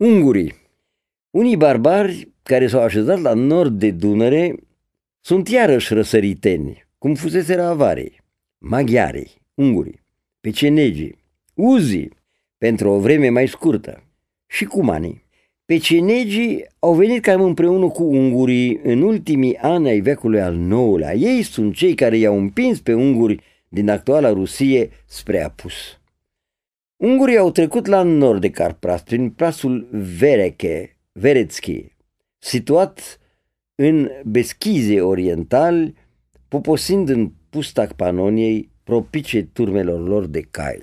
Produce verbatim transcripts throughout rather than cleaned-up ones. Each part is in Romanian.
Ungurii. Unii barbari care s-au așezat la nord de Dunăre sunt iarăși răsăriteni, cum fuseseră avarii, maghiarii, ungurii, pecenegii, uzii, pentru o vreme mai scurtă, și cumanii. Pecenegii au venit cam împreună cu ungurii în ultimii ani ai veacului al nouălea. Ei sunt cei care i-au împins pe unguri din actuala Rusie spre apus. Ungurii au trecut la nord de Carpras, prin plasul Vereche, Verețchi, situat în Beschize orientali, poposind în pusta Panoniei, propice turmelor lor de cai.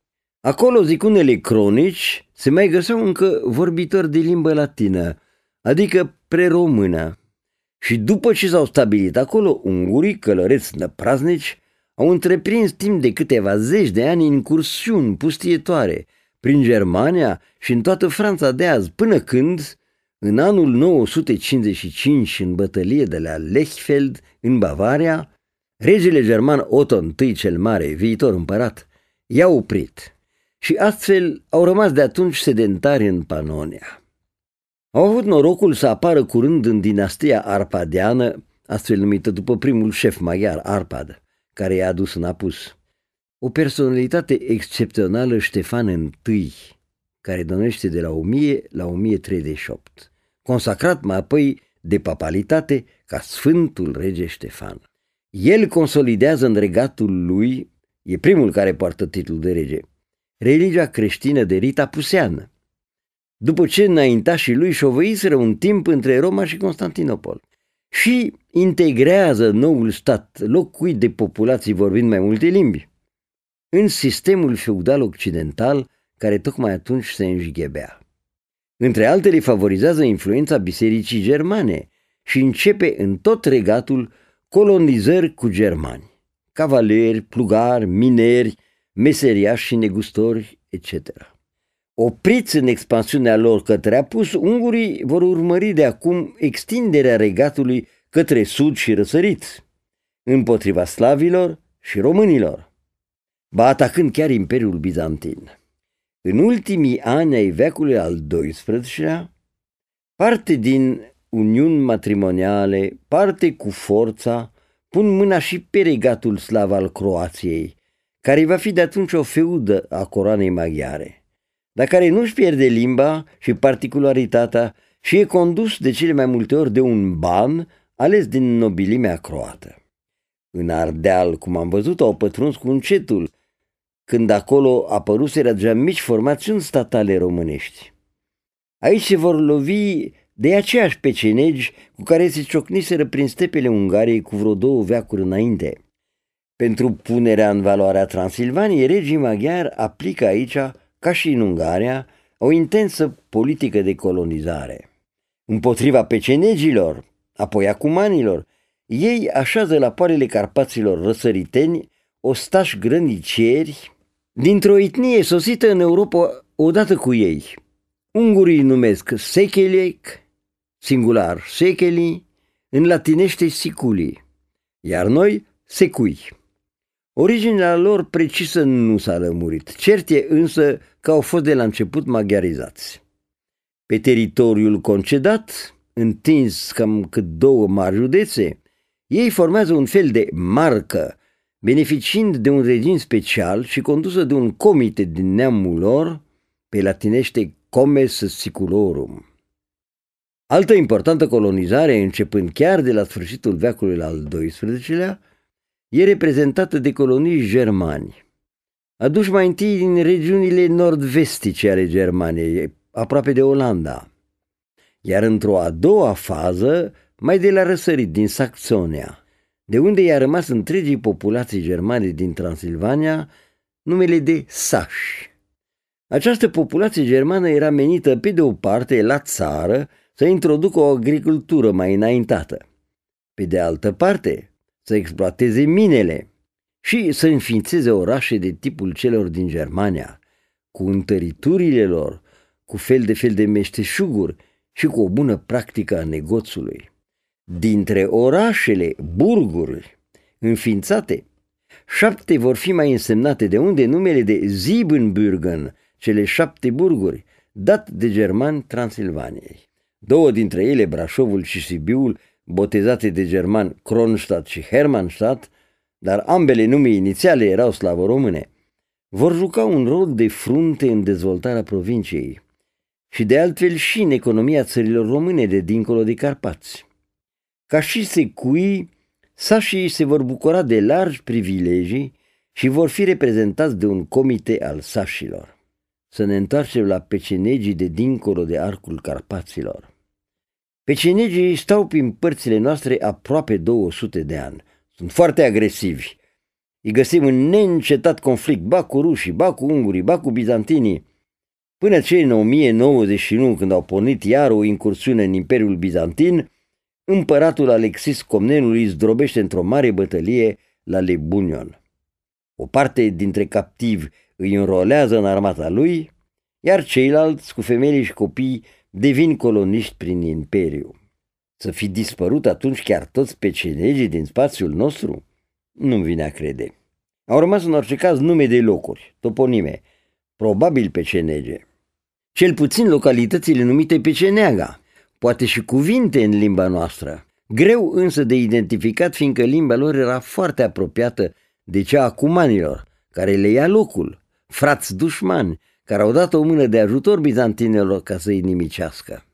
Acolo, zic unele cronici, se mai găseau încă vorbitori de limbă latină, adică preromână. Și după ce s-au stabilit acolo, ungurii, călăreți năpraznici, au întreprins timp de câteva zeci de ani incursiuni pustietoare prin Germania și în toată Franța de azi, până când, în anul nouă sute cincizeci și cinci, în bătălie de la Lechfeld, în Bavaria, regele german Otto I cel Mare, viitor împărat, i-a oprit și astfel au rămas de atunci sedentari în Panonia. Au avut norocul să apară curând în dinastia arpadiană, astfel numită după primul șef maghiar, Arpad, care i-a adus în apus. O personalitate excepțională, Ștefan I, care domnește de la o mie la o mie treizeci și opt, consacrat mai apoi de papalitate ca Sfântul Rege Ștefan. El consolidează în regatul lui, e primul care poartă titlul de rege, religia creștină de rit apuseană, după ce înaintașii lui șovăiseră un timp între Roma și Constantinopol, și integrează noul stat, locuit de populații vorbind mai multe limbi, în sistemul feudal occidental care tocmai atunci se înjighebea. Între altele, favorizează influența bisericii germane și începe în tot regatul colonizări cu germani, cavaleri, plugari, mineri, meseriași și negustori, et cetera. Opriți în expansiunea lor către apus, ungurii vor urmări de acum extinderea regatului către sud și răsărit, împotriva slavilor și românilor, ba atacând chiar Imperiul Bizantin. În ultimii ani ai veacului al doisprezecelea, parte din uniuni matrimoniale, parte cu forța, pun mâna și pe regatul slav al Croației, care va fi de atunci o feudă a coroanei maghiare, dar care nu-și pierde limba și particularitatea și e condus de cele mai multe ori de un ban ales din nobilimea croată. În Ardeal, cum am văzut, au pătruns cu încetul, când acolo apăruseră deja mici formațiuni statale românești. Aici se vor lovi de aceiași pecenegi cu care se ciocniseră prin stepele Ungariei cu vreo două veacuri înainte. Pentru punerea în valoare a Transilvaniei, regii maghiari aplică aici, ca și în Ungaria, o intensă politică de colonizare. Împotriva pecenegilor, apoi a cumanilor, ei așează la poalele Carpaților răsăriteni ostași grăniceri dintr-o etnie sosită în Europa odată cu ei. Ungurii numesc Secheliec, singular Secheli, în latinește Siculi, iar noi Secui. Originea lor precisă nu s-a lămurit, cert e însă că au fost de la început maghiarizați. Pe teritoriul concedat, întins cam cât două mari județe, ei formează un fel de marcă, beneficiind de un regim special și condusă de un comite din neamul lor, pe latinește comes siculorum. Altă importantă colonizare, începând chiar de la sfârșitul veacului al doisprezecelea, e reprezentată de colonii germani, aduși mai întâi din regiunile nord-vestice ale Germaniei, aproape de Olanda, iar într-o a doua fază, mai de la răsărit, din Saxonia, de unde i-a rămas întregii populații germane din Transilvania numele de sași. Această populație germană era menită pe de o parte la țară să introducă o agricultură mai înaintată, pe de altă parte să exploateze minele și să înființeze orașe de tipul celor din Germania, cu întăriturile lor, cu fel de fel de meșteșuguri și cu o bună practică a negoțului. Dintre orașele, burguri înființate, șapte vor fi mai însemnate, de unde numele de Siebenbürgen, cele șapte burguri, dat de germani Transilvaniei. Două dintre ele, Brașovul și Sibiul, botezate de germani Kronstadt și Hermannstadt, dar ambele nume inițiale erau slavoromâne, vor juca un rol de frunte în dezvoltarea provinciei și de altfel și în economia țărilor române de dincolo de Carpați. Ca și secui, sașii se vor bucura de largi privilegii și vor fi reprezentați de un comite al sașilor. Să ne întoarcem la pecenegii de dincolo de arcul Carpaților. Pecenegii stau prin părțile noastre aproape două sute de ani. Sunt foarte agresivi. Îi găsim în neîncetat conflict, ba cu rușii, ba cu ungurii, ba cu bizantinii, până ce în o mie nouăzeci și unu, când au pornit iar o incursiune în Imperiul Bizantin, împăratul Alexis Comnenul îi zdrobește într-o mare bătălie la Lebunion. O parte dintre captivi îi înrolează în armata lui, iar ceilalți, cu femeile și copii, devin coloniști prin imperiu. Să fi dispărut atunci chiar toți pecenegii din spațiul nostru? Nu-mi vine a crede. Au rămas în orice caz nume de locuri, toponime, probabil pecenege. Cel puțin localitățile numite Peceneaga, poate și cuvinte în limba noastră, greu însă de identificat, fiindcă limba lor era foarte apropiată de cea a cumanilor, care le ia locul, frați dușmani, care au dat o mână de ajutor bizantinilor ca să-i nimicească.